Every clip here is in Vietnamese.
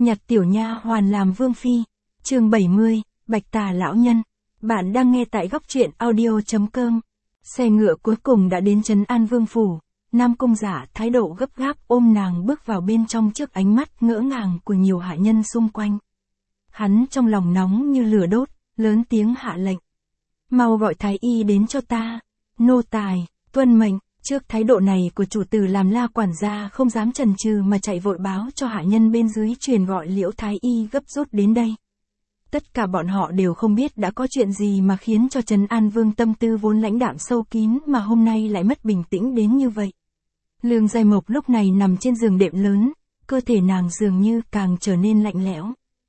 nhặt tiểu nha hoàn làm vương phi. Chương 70, Bạch Tà lão nhân. Bạn đang nghe tại góc truyện audio.com. Xe ngựa cuối cùng đã đến trấn An Vương phủ. Nam Cung Dạ thái độ gấp gáp ôm nàng bước vào bên trong trước ánh mắt ngỡ ngàng của nhiều hạ nhân xung quanh. Hắn trong lòng nóng như lửa đốt, lớn tiếng hạ lệnh. Mau gọi thái y đến cho ta. Nô tài, tuân mệnh. Trước thái độ này của chủ tử làm La quản gia không dám chần chừ mà chạy vội báo cho hạ nhân bên dưới truyền gọi Liễu thái y gấp rút đến đây. Tất cả bọn họ đều không biết đã có chuyện gì mà khiến cho Trấn An Vương tâm tư vốn lãnh đạm sâu kín mà hôm nay lại mất bình tĩnh đến như vậy. Lương Giai Mộc lúc này nằm trên giường đệm lớn, cơ thể nàng dường như càng trở nên lạnh lẽo.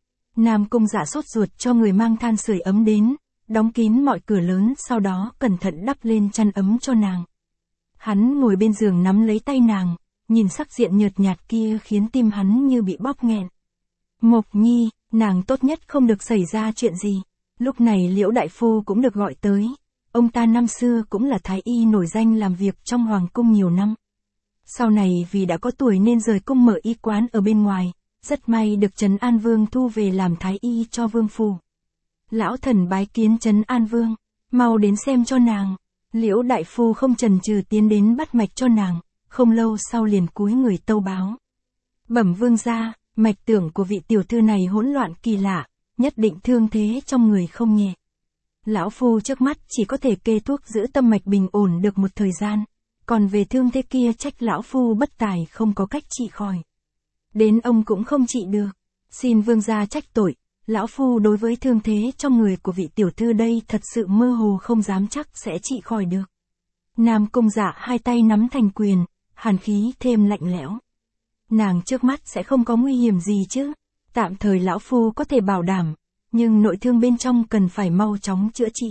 Nam Cung Dạ sốt ruột cho người mang than sưởi ấm đến, đóng kín mọi cửa lớn, sau đó cẩn thận đắp lên chăn ấm cho nàng. Hắn ngồi bên giường nắm lấy tay nàng, nhìn sắc diện nhợt nhạt kia khiến tim hắn như bị bóp nghẹn. Mộc Nhi, nàng tốt nhất không được xảy ra chuyện gì. Lúc này Liễu đại phu cũng được gọi tới. Ông ta năm xưa cũng là thái y nổi danh làm việc trong hoàng cung nhiều năm. Sau này vì đã có tuổi nên rời cung mở y quán ở bên ngoài, rất may được Trấn An Vương thu về làm thái y cho vương phủ. Lão thần bái kiến Trấn An Vương, mau đến xem cho nàng. Liễu đại phu không chần chừ tiến đến bắt mạch cho nàng, không lâu sau liền cúi người tâu báo. Bẩm vương gia, mạch tưởng của vị tiểu thư này hỗn loạn kỳ lạ, nhất định thương thế trong người không nhẹ. Lão phu trước mắt chỉ có thể kê thuốc giữ tâm mạch bình ổn được một thời gian, còn về thương thế kia trách lão phu bất tài không có cách trị khỏi. Đến ông cũng không trị được, xin vương gia trách tội. Lão phu đối với thương thế trong người của vị tiểu thư đây thật sự mơ hồ không dám chắc sẽ trị khỏi được. Nam Cung Dạ hai tay nắm thành quyền, hàn khí thêm lạnh lẽo. Nàng trước mắt sẽ không có nguy hiểm gì chứ? Tạm thời lão phu có thể bảo đảm, nhưng nội thương bên trong cần phải mau chóng chữa trị.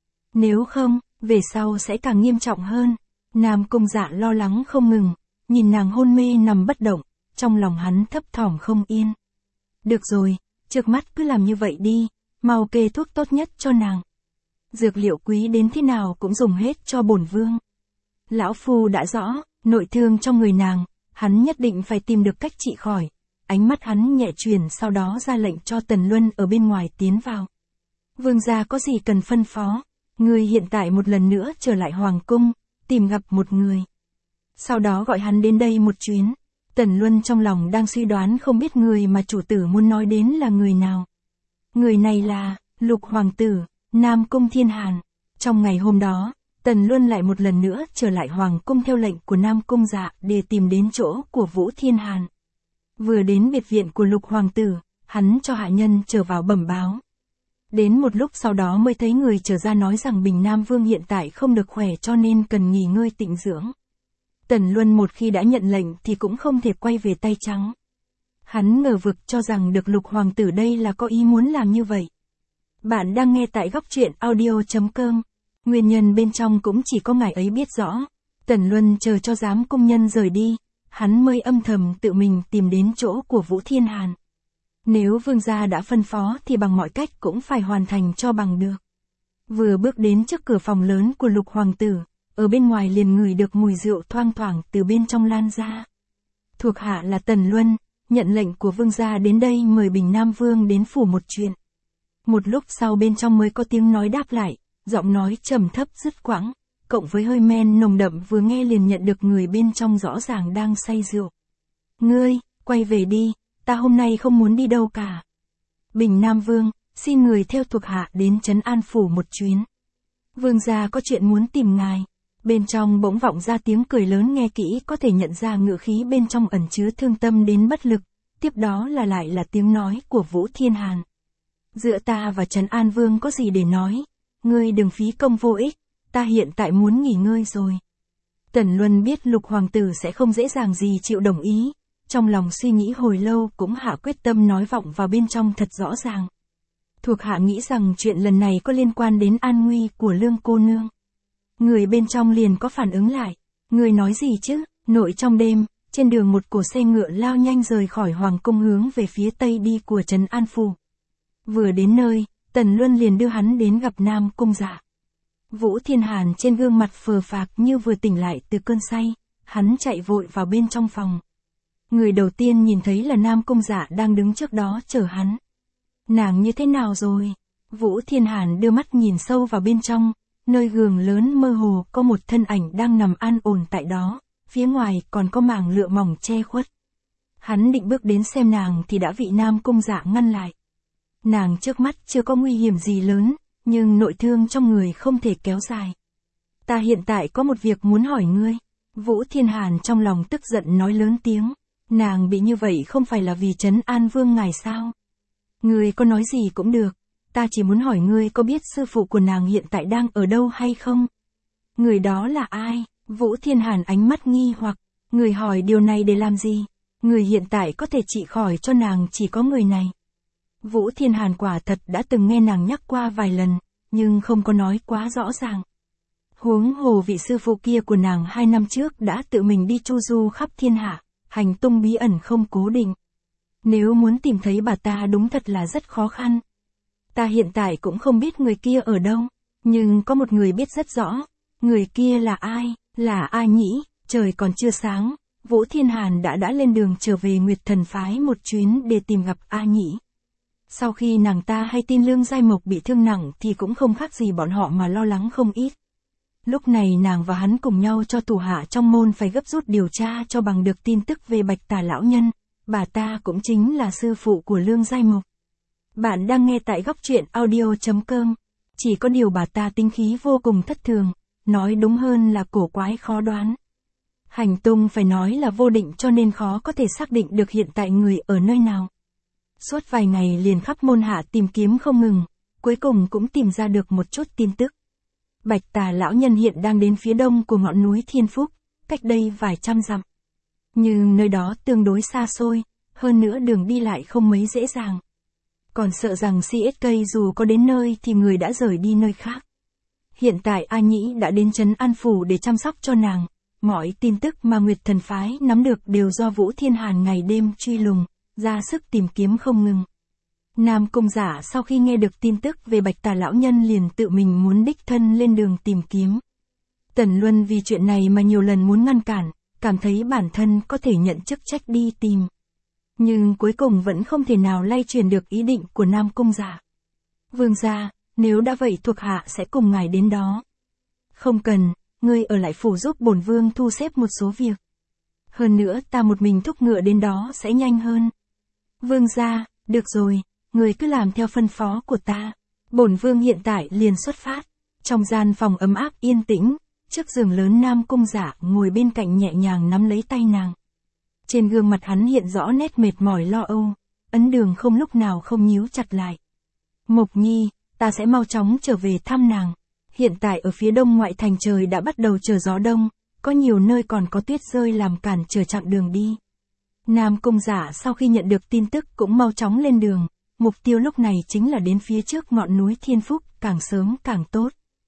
Nếu không, về sau sẽ càng nghiêm trọng hơn. Nam Cung Dạ lo lắng không ngừng, nhìn nàng hôn mê nằm bất động, trong lòng hắn thấp thỏm không yên. Được rồi. Trước mắt cứ làm như vậy đi, mau kê thuốc tốt nhất cho nàng. Dược liệu quý đến thế nào cũng dùng hết cho bổn vương. Lão phu đã rõ, nội thương trong người nàng, hắn nhất định phải tìm được cách trị khỏi. Ánh mắt hắn nhẹ chuyển, sau đó ra lệnh cho Tần Luân ở bên ngoài tiến vào. Vương gia có gì cần phân phó, người hiện tại một lần nữa trở lại hoàng cung, tìm gặp một người. Sau đó gọi hắn đến đây một chuyến. Tần Luân trong lòng đang suy đoán không biết người mà chủ tử muốn nói đến là người nào. Người này là Lục Hoàng tử, Nam Cung Thiên Hàn. Trong ngày hôm đó, Tần Luân lại một lần nữa trở lại hoàng cung theo lệnh của Nam Cung Dạ để tìm đến chỗ của Vũ Thiên Hàn. Vừa đến biệt viện của Lục Hoàng tử, hắn cho hạ nhân trở vào bẩm báo. Đến một lúc sau đó mới thấy người trở ra nói rằng Bình Nam Vương hiện tại không được khỏe cho nên cần nghỉ ngơi tịnh dưỡng. Tần Luân một khi đã nhận lệnh thì cũng không thể quay về tay trắng. Hắn ngờ vực cho rằng được Lục Hoàng tử đây là có ý muốn làm như vậy. Bạn đang nghe tại góc truyện audio.com. Nguyên nhân bên trong cũng chỉ có ngài ấy biết rõ. Tần Luân chờ cho giám cung nhân rời đi, hắn mới âm thầm tự mình tìm đến chỗ của Vũ Thiên Hàn. Nếu vương gia đã phân phó thì bằng mọi cách cũng phải hoàn thành cho bằng được. Vừa bước đến trước cửa phòng lớn của Lục Hoàng tử, ở bên ngoài liền ngửi được mùi rượu thoang thoảng từ bên trong lan ra. Thuộc hạ là Tần Luân, nhận lệnh của vương gia đến đây mời Bình Nam Vương đến phủ một chuyện. Một lúc sau bên trong mới có tiếng nói đáp lại, giọng nói trầm thấp dứt quãng, cộng với hơi men nồng đậm vừa nghe liền nhận được người bên trong rõ ràng đang say rượu. Ngươi, quay về đi, ta hôm nay không muốn đi đâu cả. Bình Nam Vương, xin người theo thuộc hạ đến Trấn An phủ một chuyến. Vương gia có chuyện muốn tìm ngài. Bên trong bỗng vọng ra tiếng cười lớn, nghe kỹ có thể nhận ra ngữ khí bên trong ẩn chứa thương tâm đến bất lực, tiếp đó lại là tiếng nói của Vũ Thiên Hàn. Giữa ta và Trấn An Vương có gì để nói, ngươi đừng phí công vô ích, ta hiện tại muốn nghỉ ngơi rồi. Tần Luân biết Lục Hoàng tử sẽ không dễ dàng gì chịu đồng ý, trong lòng suy nghĩ hồi lâu cũng hạ quyết tâm nói vọng vào bên trong thật rõ ràng. Thuộc hạ nghĩ rằng chuyện lần này có liên quan đến an nguy của Lương cô nương. Người bên trong liền có phản ứng lại. Người nói gì chứ? Nội trong đêm, trên đường một cổ xe ngựa lao nhanh rời khỏi hoàng cung hướng về phía tây đi của Trấn An phủ. Vừa đến nơi, Tần Luân liền đưa hắn đến gặp Nam Cung Dạ. Vũ Thiên Hàn trên gương mặt phờ phạc như vừa tỉnh lại từ cơn say, hắn chạy vội vào bên trong phòng. Người đầu tiên nhìn thấy là Nam Cung Dạ đang đứng trước đó chờ hắn. Nàng như thế nào rồi? Vũ Thiên Hàn đưa mắt nhìn sâu vào bên trong, nơi giường lớn mơ hồ có một thân ảnh đang nằm an ổn tại đó, phía ngoài còn có màng lụa mỏng che khuất. Hắn định bước đến xem nàng thì đã bị Nam Cung Dạ ngăn lại. Nàng trước mắt chưa có nguy hiểm gì lớn, nhưng nội thương trong người không thể kéo dài. Ta hiện tại có một việc muốn hỏi ngươi. Vũ Thiên Hàn trong lòng tức giận nói lớn tiếng. Nàng bị như vậy không phải là vì trấn an vương ngài sao? Ngươi có nói gì cũng được. Ta chỉ muốn hỏi ngươi có biết sư phụ của nàng hiện tại đang ở đâu hay không? Người đó là ai? Vũ Thiên Hàn ánh mắt nghi hoặc. Người hỏi điều này để làm gì? Người hiện tại có thể trị khỏi cho nàng chỉ có người này. Vũ Thiên Hàn quả thật đã từng nghe nàng nhắc qua vài lần, nhưng không có nói quá rõ ràng. Huống hồ vị sư phụ kia của nàng 2 năm trước đã tự mình đi chu du khắp thiên hạ, hành tung bí ẩn không cố định. Nếu muốn tìm thấy bà ta đúng thật là rất khó khăn. Ta hiện tại cũng không biết người kia ở đâu, nhưng có một người biết rất rõ. Người kia là ai nhỉ? Trời còn chưa sáng, Vũ Thiên Hàn đã lên đường trở về Nguyệt Thần Phái một chuyến để tìm gặp A Nhĩ. Sau khi nàng ta hay tin Lương Giai Mộc bị thương nặng thì cũng không khác gì bọn họ mà lo lắng không ít. Lúc này nàng và hắn cùng nhau cho thủ hạ trong môn phải gấp rút điều tra cho bằng được tin tức về Bạch Tà lão nhân, bà ta cũng chính là sư phụ của Lương Giai Mộc. Bạn đang nghe tại góc truyện audio.com. Chỉ có điều bà ta tính khí vô cùng thất thường, nói đúng hơn là cổ quái khó đoán. Hành tung phải nói là vô định cho nên khó có thể xác định được hiện tại người ở nơi nào. Suốt vài ngày liền khắp môn hạ tìm kiếm không ngừng, cuối cùng cũng tìm ra được một chút tin tức. Bạch Tà lão nhân hiện đang đến phía đông của ngọn núi Thiên Phúc, cách đây vài trăm dặm. Nhưng nơi đó tương đối xa xôi, hơn nữa đường đi lại không mấy dễ dàng. Còn sợ rằng CSK dù có đến nơi thì người đã rời đi nơi khác. Hiện tại A Nhĩ đã đến trấn An Phủ để chăm sóc cho nàng. Mọi tin tức mà Nguyệt Thần Phái nắm được đều do Vũ Thiên Hàn ngày đêm truy lùng, ra sức tìm kiếm không ngừng. Nam Cung Giả sau khi nghe được tin tức về Bạch Tà lão nhân liền tự mình muốn đích thân lên đường tìm kiếm. Tần Luân vì chuyện này mà nhiều lần muốn ngăn cản, cảm thấy bản thân có thể nhận chức trách đi tìm. Nhưng cuối cùng vẫn không thể nào lay truyền được ý định của Nam Cung Giả. Vương gia, nếu đã vậy thuộc hạ sẽ cùng ngài đến đó. Không cần, ngươi ở lại phủ giúp bổn vương thu xếp một số việc. Hơn nữa ta một mình thúc ngựa đến đó sẽ nhanh hơn. Vương gia, được rồi, người cứ làm theo phân phó của ta. Bổn vương hiện tại liền xuất phát. Trong gian phòng ấm áp yên tĩnh, trước giường lớn Nam Cung Giả ngồi bên cạnh nhẹ nhàng nắm lấy tay nàng. Trên gương mặt hắn hiện rõ nét mệt mỏi lo âu, ấn đường không lúc nào không nhíu chặt lại. Mộc Nhi, ta sẽ mau chóng trở về thăm nàng. Hiện tại ở phía đông ngoại thành trời đã bắt đầu trở gió đông, có nhiều nơi còn có tuyết rơi làm cản trở chặng đường đi. Nam Cung Giả sau khi nhận được tin tức cũng mau chóng lên đường, mục tiêu lúc này chính là đến phía trước ngọn núi Thiên Phúc, càng sớm càng tốt.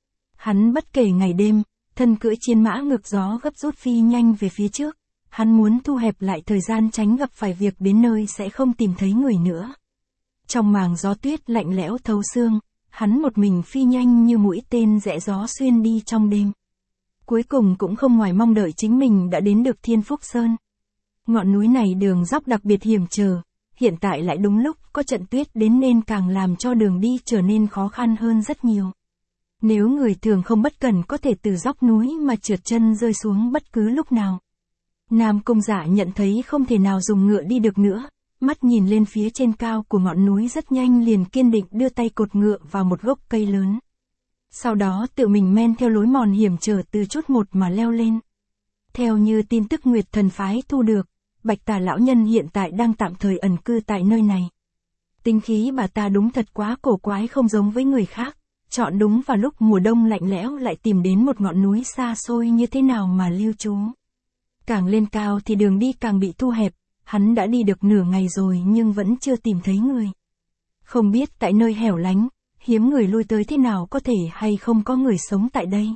Hắn bất kể ngày đêm, thân cưỡi chiến mã ngược gió gấp rút phi nhanh về phía trước. Hắn muốn thu hẹp lại thời gian tránh gặp phải việc đến nơi sẽ không tìm thấy người nữa. Trong màng gió tuyết lạnh lẽo thấu xương, hắn một mình phi nhanh như mũi tên rẽ gió xuyên đi trong đêm. Cuối cùng cũng không ngoài mong đợi chính mình đã đến được Thiên Phúc Sơn. Ngọn núi này đường dốc đặc biệt hiểm trở, hiện tại lại đúng lúc có trận tuyết đến nên càng làm cho đường đi trở nên khó khăn hơn rất nhiều. Nếu người thường không bất cẩn có thể từ dốc núi mà trượt chân rơi xuống bất cứ lúc nào. Nam Cung Giả nhận thấy không thể nào dùng ngựa đi được nữa, mắt nhìn lên phía trên cao của ngọn núi rất nhanh liền kiên định đưa tay cột ngựa vào một gốc cây lớn. Sau đó tự mình men theo lối mòn hiểm trở từ chút một mà leo lên. Theo như tin tức Nguyệt Thần Phái thu được, Bạch Tà lão nhân hiện tại đang tạm thời ẩn cư tại nơi này. Tính khí bà ta đúng thật quá cổ quái không giống với người khác, chọn đúng vào lúc mùa đông lạnh lẽo lại tìm đến một ngọn núi xa xôi như thế nào mà lưu trú. Càng lên cao thì đường đi càng bị thu hẹp, hắn đã đi được nửa ngày rồi nhưng vẫn chưa tìm thấy người. Không biết tại nơi hẻo lánh, hiếm người lui tới thế nào có thể hay không có người sống tại đây.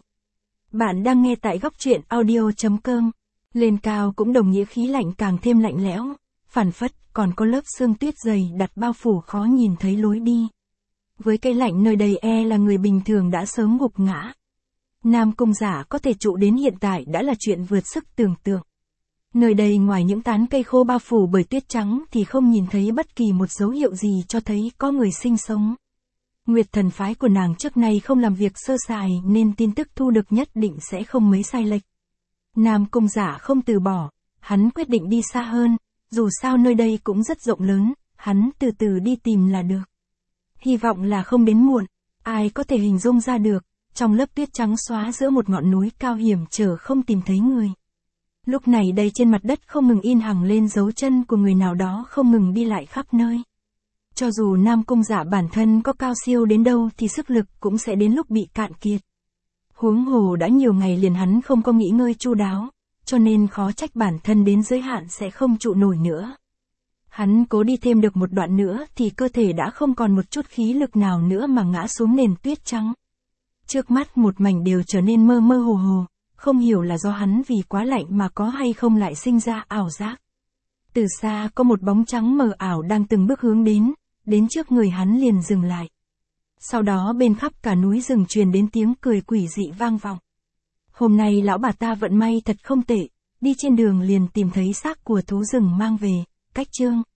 Bạn đang nghe tại góc truyện audio.com. Lên cao cũng đồng nghĩa khí lạnh càng thêm lạnh lẽo, phảng phất còn có lớp sương tuyết dày đặt bao phủ khó nhìn thấy lối đi. Với cái lạnh nơi đây là người bình thường đã sớm gục ngã. Nam Cung Giả có thể trụ đến hiện tại đã là chuyện vượt sức tưởng tượng. Nơi đây ngoài những tán cây khô bao phủ bởi tuyết trắng thì không nhìn thấy bất kỳ một dấu hiệu gì cho thấy có người sinh sống. Nguyệt thần phái của nàng trước nay không làm việc sơ sài nên tin tức thu được nhất định sẽ không mấy sai lệch. Nam Cung Giả không từ bỏ, hắn quyết định đi xa hơn, dù sao nơi đây cũng rất rộng lớn, hắn từ từ đi tìm là được. Hy vọng là không đến muộn, ai có thể hình dung ra được, trong lớp tuyết trắng xóa giữa một ngọn núi cao hiểm trở không tìm thấy người. Lúc này đây trên mặt đất không ngừng in hằng lên dấu chân của người nào đó không ngừng đi lại khắp nơi. Cho dù Nam Cung Giả bản thân có cao siêu đến đâu thì sức lực cũng sẽ đến lúc bị cạn kiệt. Huống hồ đã nhiều ngày liền hắn không có nghỉ ngơi chu đáo, cho nên khó trách bản thân đến giới hạn sẽ không trụ nổi nữa. Hắn cố đi thêm được một đoạn nữa thì cơ thể đã không còn một chút khí lực nào nữa mà ngã xuống nền tuyết trắng. Trước mắt một mảnh đều trở nên mơ mơ hồ hồ, không hiểu là do hắn vì quá lạnh mà có hay không lại sinh ra ảo giác. Từ xa có một bóng trắng mờ ảo đang từng bước hướng đến trước người hắn liền dừng lại. Sau đó bên khắp cả núi rừng truyền đến tiếng cười quỷ dị vang vọng. Hôm nay lão bà ta vận may thật không tệ, đi trên đường liền tìm thấy xác của thú rừng mang về, cách chương.